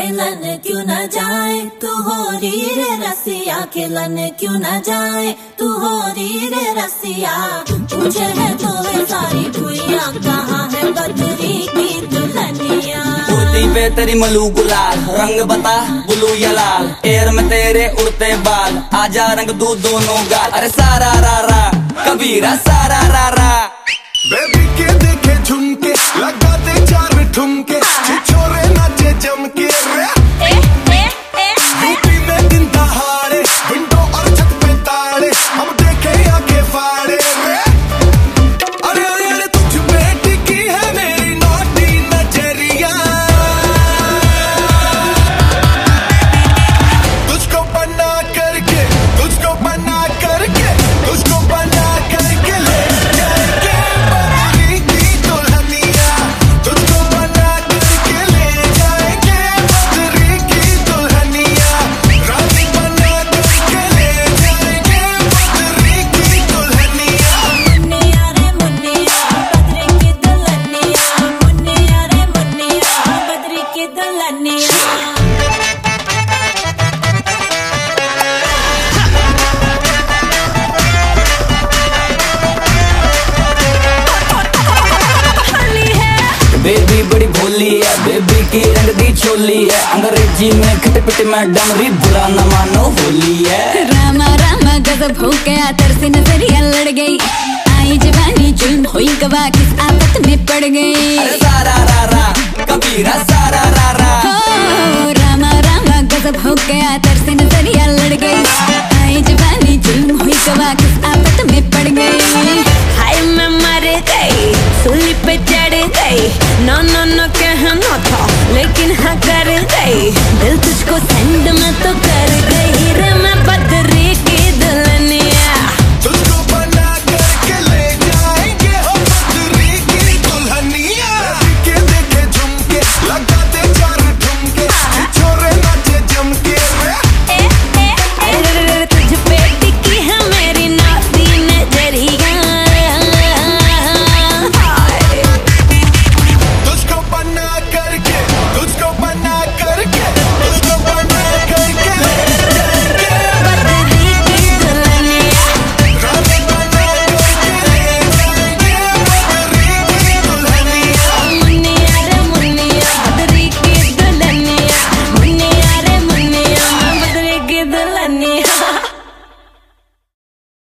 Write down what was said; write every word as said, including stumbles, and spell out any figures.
खेलन क्यों न जाए, तू हो री रे रसिया, खेलन क्यों न जाए, तू हो री रे रसिया। पूछे है तो वे सारी भुइयां, कहाँ है बदरी की दुल्हनिया। कुर्ती पे तेरी मलू गुलाल, रंग बता ब्लू या लाल, एयर में तेरे उड़ते बाल, आजा रंग दू दोनों गाल। अरे सारा रा रा कबीरा सारा रा रा। बेबी के देखे झुमके, लगा दे चार ठुमके, छिछोरे नाचे जम के रे। यूपी में दिन दहाड़े, विंडो और छत पे ताड़े, हम देखे आके फाड़े रे। अरे अरे अरे तुझ पे टिकी है मेरी नौटी नजरिया, तुझको बना करके, तुझको बना करके, तुझको बना करके ले जाएंगे बदरी की दुल्हनिया, तुझको बना करके ले जाएंगे बदरी की दुल्हनिया, रानी बना करके ले जाएंगे बदरी की दुल्हनिया। मुन्निया रे मुन्निया बदरी की दुल्हनिया, मुन्निया रे मुन्निया बदरी की दुल्हनिया। बेबी बड़ी भोली है, बेबी की रंग दी चोली है, अंग्रेजी में खट पिट मैडम री, बुरा न मानो होली है। रामा रामा गजब हो गया, तरसे नजरिया लड़ गई, आई जवानी जुल्म हुई गवा, किस आफत में पड़ गई। अरे सारा रा रा कबीरा सारा रा रा। हो रामा रामा गजब हो गया, तरसे नजरिया लड़ गई, आई जवानी जुल्म हुई गवा, किस आफत में पड़ गई। हाय मैं मर गई, सूली पे चढ़ गई, नो नो नो कहना था लेकिन हाँ कर गई, दिल तुझको सेंड में तो